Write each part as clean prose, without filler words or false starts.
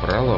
Пролог.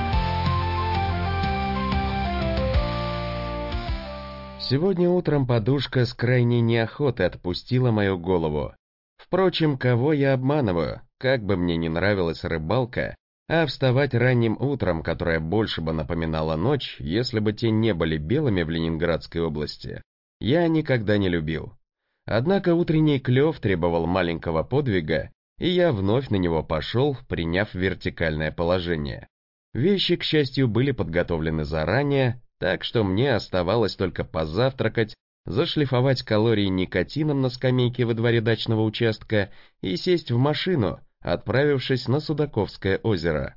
Сегодня утром подушка с крайней неохотой отпустила мою голову. Впрочем, кого я обманываю, как бы мне ни нравилась рыбалка, а вставать ранним утром, которое больше бы напоминало ночь, если бы те не были белыми в Ленинградской области, я никогда не любил. Однако утренний клев требовал маленького подвига, и я вновь на него пошел, приняв вертикальное положение. Вещи, к счастью, были подготовлены заранее, так что мне оставалось только позавтракать, зашлифовать калории никотином на скамейке во дворе дачного участка и сесть в машину, отправившись на Судаковское озеро.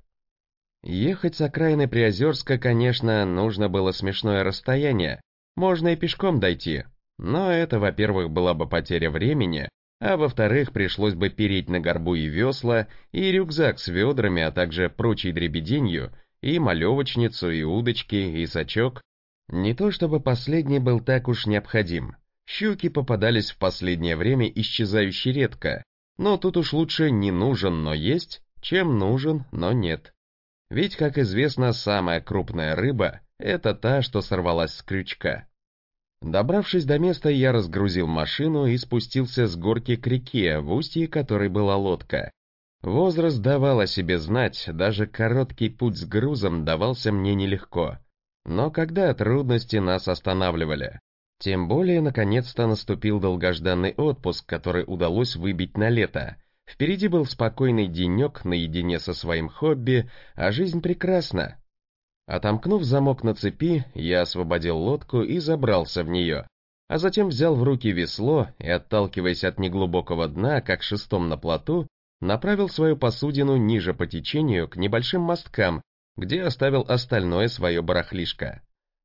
Ехать с окраины Приозерска, конечно, нужно было смешное расстояние, можно и пешком дойти, но это, во-первых, была бы потеря времени, а во-вторых, пришлось бы переть на горбу и весла, и рюкзак с ведрами, а также прочей дребеденью, и малевочницу, и удочки, и сачок. Не то чтобы последний был так уж необходим. Щуки попадались в последнее время исчезающе редко, но тут уж лучше не нужен, но есть, чем нужен, но нет. Ведь, как известно, самая крупная рыба – это та, что сорвалась с крючка. Добравшись до места, я разгрузил машину и спустился с горки к реке, в устье которой была лодка. Возраст давал о себе знать, даже короткий путь с грузом давался мне нелегко. Но когда трудности нас останавливали? Тем более, наконец-то наступил долгожданный отпуск, который удалось выбить на лето. Впереди был спокойный денек наедине со своим хобби, а жизнь прекрасна. Отомкнув замок на цепи, я освободил лодку и забрался в нее, а затем взял в руки весло и, отталкиваясь от неглубокого дна, как шестом на плоту, направил свою посудину ниже по течению к небольшим мосткам, где оставил остальное свое барахлишко.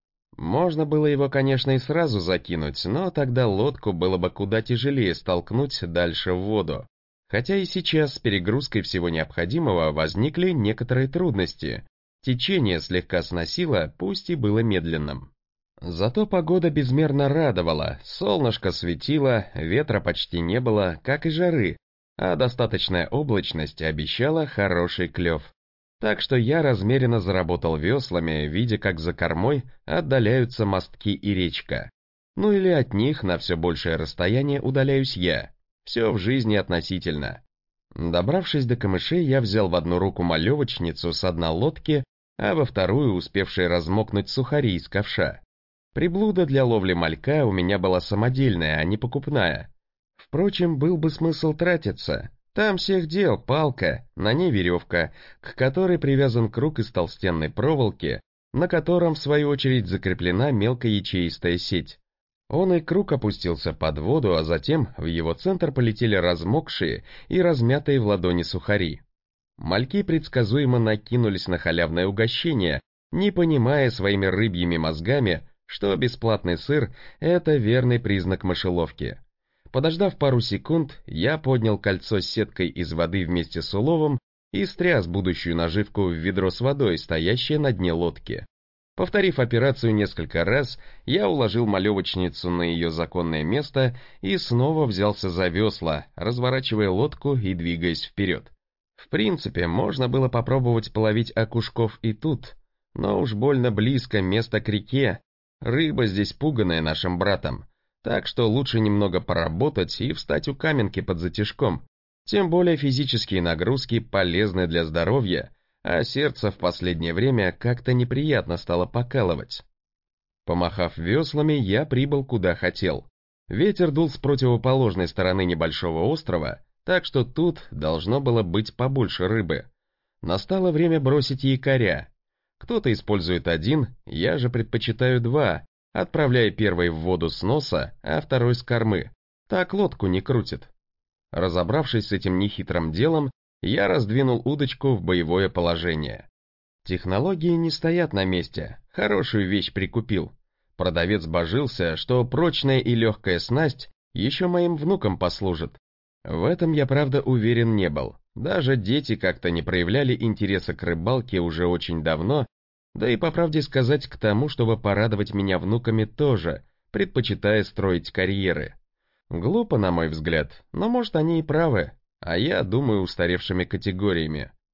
Можно было его, конечно, и сразу закинуть, но тогда лодку было бы куда тяжелее столкнуть дальше в воду. Хотя и сейчас с перегрузкой всего необходимого возникли некоторые трудности. Течение слегка сносило, пусть и было медленным. Зато погода безмерно радовала, солнышко светило, ветра почти не было, как и жары, а достаточная облачность обещала хороший клев. Так что я размеренно заработал веслами, видя, как за кормой отдаляются мостки и речка. Ну или от них на все большее расстояние удаляюсь я. Все в жизни относительно. Добравшись до камышей, я взял в одну руку малевочницу с дна лодки, а во вторую успевшие размокнуть сухари из ковша. Приблуда для ловли малька у меня была самодельная, а не покупная. Впрочем, был бы смысл тратиться. Там всех дел палка, на ней веревка, к которой привязан круг из толстенной проволоки, на котором в свою очередь закреплена мелкоячеистая сеть. Он и круг опустился под воду, а затем в его центр полетели размокшие и размятые в ладони сухари. Мальки предсказуемо накинулись на халявное угощение, не понимая своими рыбьими мозгами, что бесплатный сыр – это верный признак мышеловки. Подождав пару секунд, я поднял кольцо с сеткой из воды вместе с уловом и стряс будущую наживку в ведро с водой, стоящее на дне лодки. Повторив операцию несколько раз, я уложил малевочницу на ее законное место и снова взялся за весла, разворачивая лодку и двигаясь вперед. В принципе, можно было попробовать половить окушков и тут, но уж больно близко место к реке. Рыба здесь пуганая нашим братом, так что лучше немного поработать и встать у каменки под затишком. Тем более физические нагрузки полезны для здоровья, а сердце в последнее время как-то неприятно стало покалывать. Помахав веслами, я прибыл куда хотел. Ветер дул с противоположной стороны небольшого острова, так что тут должно было быть побольше рыбы. Настало время бросить якоря. Кто-то использует один, я же предпочитаю два, отправляя первый в воду с носа, а второй с кормы. Так лодку не крутит. Разобравшись с этим нехитрым делом, я раздвинул удочку в боевое положение. Технологии не стоят на месте, хорошую вещь прикупил. Продавец божился, что прочная и легкая снасть еще моим внукам послужит. В этом я, правда, уверен не был. Даже дети как-то не проявляли интереса к рыбалке уже очень давно, да и, по правде сказать, к тому, чтобы порадовать меня внуками тоже, предпочитая строить карьеры. Глупо, на мой взгляд, но может они и правы, а я думаю устаревшими категориями.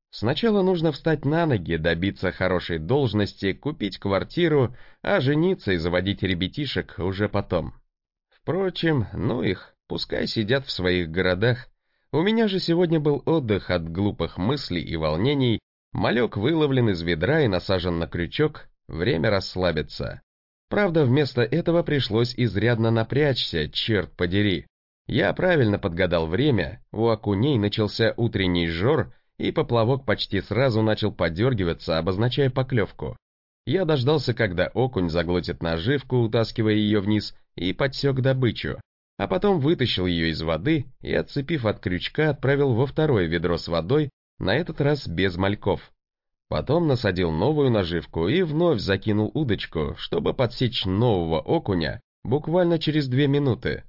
Сначала нужно встать на ноги, добиться хорошей должности, купить квартиру, а жениться и заводить ребятишек уже потом. Впрочем, ну их, пускай сидят в своих городах. У меня же сегодня был отдых от глупых мыслей и волнений, малек выловлен из ведра и насажен на крючок, время расслабиться. Правда, вместо этого пришлось изрядно напрячься, черт подери. Я правильно подгадал время, у окуней начался утренний жор, и поплавок почти сразу начал подергиваться, обозначая поклевку. Я дождался, когда окунь заглотит наживку, утаскивая ее вниз, и подсек добычу, а потом вытащил ее из воды и, отцепив от крючка, отправил во второе ведро с водой, на этот раз без мальков. Потом насадил новую наживку и вновь закинул удочку, чтобы подсечь нового окуня буквально через 2 минуты.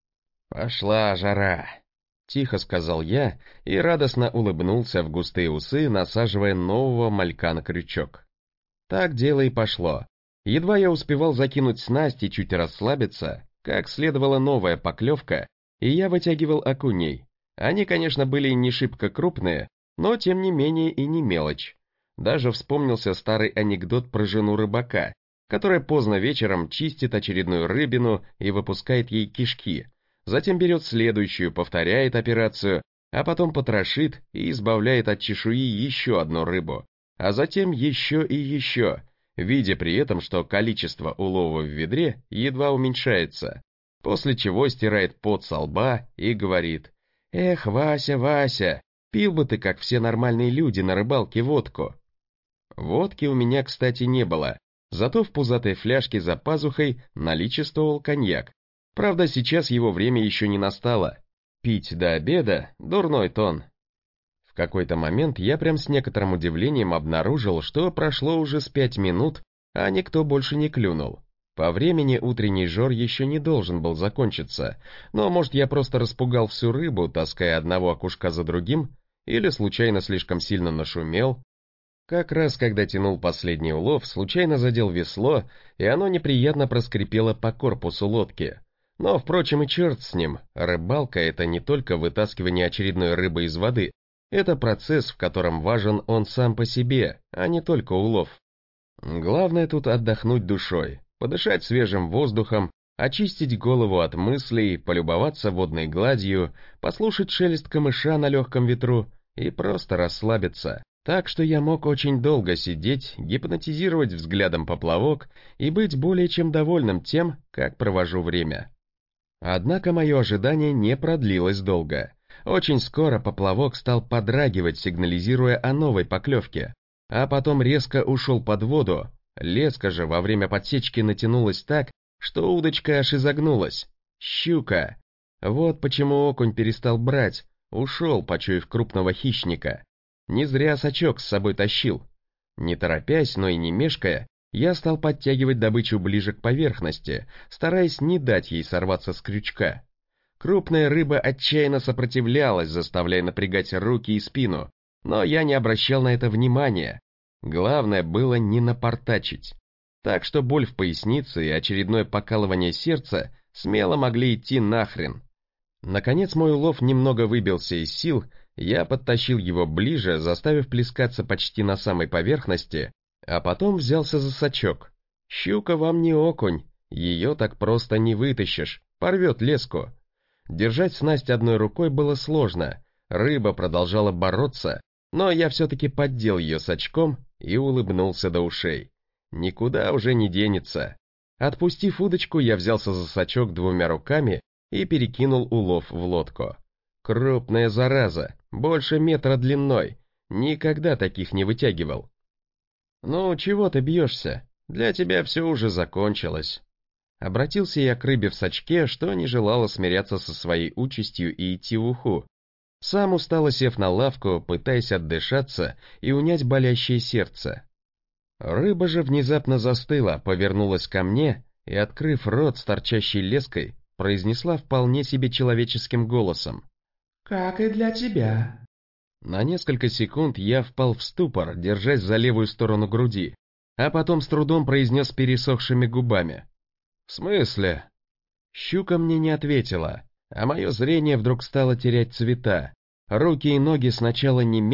«Пошла жара!» — тихо сказал я и радостно улыбнулся в густые усы, насаживая нового малька на крючок. Так дело и пошло. Едва я успевал закинуть снасть и чуть расслабиться, как следовала новая поклевка, и я вытягивал окуней. Они, конечно, были не шибко крупные, но тем не менее и не мелочь. Даже вспомнился старый анекдот про жену рыбака, которая поздно вечером чистит очередную рыбину и выпускает ей кишки, затем берет следующую, повторяет операцию, а потом потрошит и избавляет от чешуи еще одну рыбу, а затем еще и еще, видя при этом, что количество улова в ведре едва уменьшается, после чего стирает пот со лба и говорит: «Эх, Вася, Вася, пил бы ты, как все нормальные люди, на рыбалке водку». Водки у меня, кстати, не было, зато в пузатой фляжке за пазухой наличествовал коньяк. Правда, сейчас его время еще не настало. Пить до обеда — дурной тон. В какой-то момент я прям с некоторым удивлением обнаружил, что прошло уже с 5 минут, а никто больше не клюнул. По времени утренний жор еще не должен был закончиться, но, может, я просто распугал всю рыбу, таская одного окушка за другим, или случайно слишком сильно нашумел. Как раз когда тянул последний улов, случайно задел весло, и оно неприятно проскрипело по корпусу лодки. Но, впрочем, и черт с ним, рыбалка — это не только вытаскивание очередной рыбы из воды, это процесс, в котором важен он сам по себе, а не только улов. Главное тут отдохнуть душой, подышать свежим воздухом, очистить голову от мыслей, полюбоваться водной гладью, послушать шелест камыша на легком ветру и просто расслабиться. Так что я мог очень долго сидеть, гипнотизировать взглядом поплавок и быть более чем довольным тем, как провожу время. Однако мое ожидание не продлилось долго. Очень скоро поплавок стал подрагивать, сигнализируя о новой поклевке, а потом резко ушел под воду. Леска же во время подсечки натянулась так, что удочка аж изогнулась. Щука! Вот почему окунь перестал брать, ушел, почуяв крупного хищника. Не зря сачок с собой тащил. Не торопясь, но и не мешкая, я стал подтягивать добычу ближе к поверхности, стараясь не дать ей сорваться с крючка. Крупная рыба отчаянно сопротивлялась, заставляя напрягать руки и спину, но я не обращал на это внимания. Главное было не напортачить. Так что боль в пояснице и очередное покалывание сердца смело могли идти нахрен. Наконец мой улов немного выбился из сил, я подтащил его ближе, заставив плескаться почти на самой поверхности, а потом взялся за сачок. Щука вам не окунь, ее так просто не вытащишь, порвет леску. Держать снасть одной рукой было сложно, рыба продолжала бороться, но я все-таки поддел ее сачком и улыбнулся до ушей. Никуда уже не денется. Отпустив удочку, я взялся за сачок 2 руками и перекинул улов в лодку. Крупная зараза, больше метра длиной, никогда таких не вытягивал. «Ну, чего ты бьешься? Для тебя все уже закончилось». Обратился я к рыбе в сачке, что не желала смиряться со своей участью и идти в уху. Сам устало сев на лавку, пытаясь отдышаться и унять болящее сердце. Рыба же внезапно застыла, повернулась ко мне и, открыв рот с торчащей леской, произнесла вполне себе человеческим голосом: «Как и для тебя». На несколько секунд я впал в ступор, держась за левую сторону груди, а потом с трудом произнес пересохшими губами: «В смысле?» Щука мне не ответила, а мое зрение вдруг стало терять цвета. Руки и ноги сначала неметь,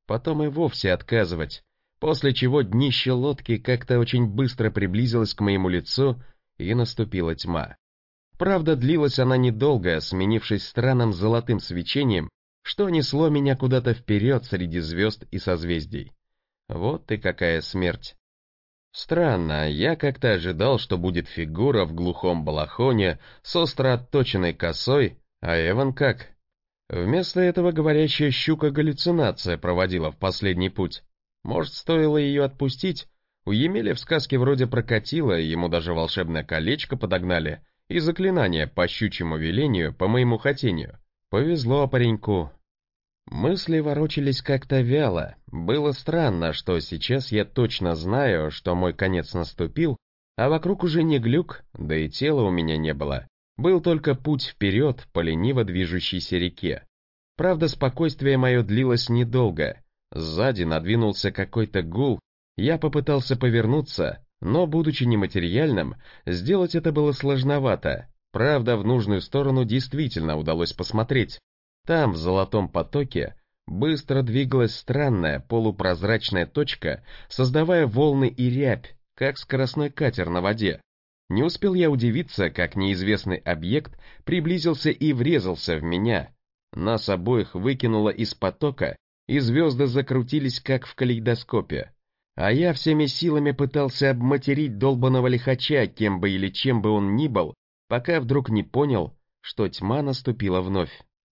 потом и вовсе отказывать, после чего днище лодки как-то очень быстро приблизилось к моему лицу, и наступила тьма. Правда, длилась она недолго, сменившись странным золотым свечением, что несло меня куда-то вперед среди звезд и созвездий. Вот и какая смерть. Странно, я как-то ожидал, что будет фигура в глухом балахоне с остро отточенной косой, а Эван как? Вместо этого говорящая щука галлюцинация проводила в последний путь. Может, стоило ее отпустить? У Емеля в сказке вроде прокатило, ему даже волшебное колечко подогнали, и заклинание по щучьему велению, по моему хотению. Повезло пареньку. Мысли ворочались как-то вяло. Было странно, что сейчас я точно знаю, что мой конец наступил, а вокруг уже не глюк, да и тела у меня не было. Был только путь вперед по лениво движущейся реке. Правда, спокойствие мое длилось недолго. Сзади надвинулся какой-то гул, я попытался повернуться, но, будучи нематериальным, сделать это было сложновато. Правда, в нужную сторону действительно удалось посмотреть. Там, в золотом потоке, быстро двигалась странная полупрозрачная точка, создавая волны и рябь, как скоростной катер на воде. Не успел я удивиться, как неизвестный объект приблизился и врезался в меня. Нас обоих выкинуло из потока, и звезды закрутились, как в калейдоскопе. А я всеми силами пытался обматерить долбаного лихача, кем бы или чем бы он ни был, пока вдруг не понял, что тьма наступила вновь.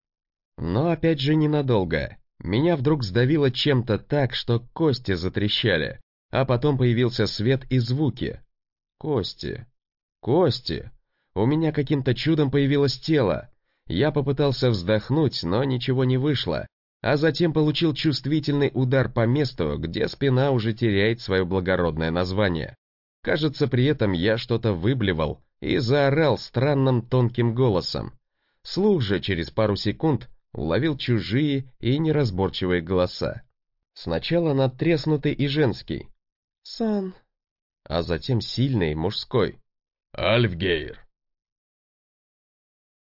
Но опять же ненадолго. Меня вдруг сдавило чем-то так, что кости затрещали, а потом появился свет и звуки. Кости. Кости. У меня каким-то чудом появилось тело. Я попытался вздохнуть, но ничего не вышло, а затем получил чувствительный удар по месту, где спина уже теряет свое благородное название. Кажется, при этом я что-то выблевал и заорал странным тонким голосом. Слух же через пару секунд уловил чужие и неразборчивые голоса. Сначала надтреснутый и женский. «Сан», а затем сильный мужской. «Альфгейр».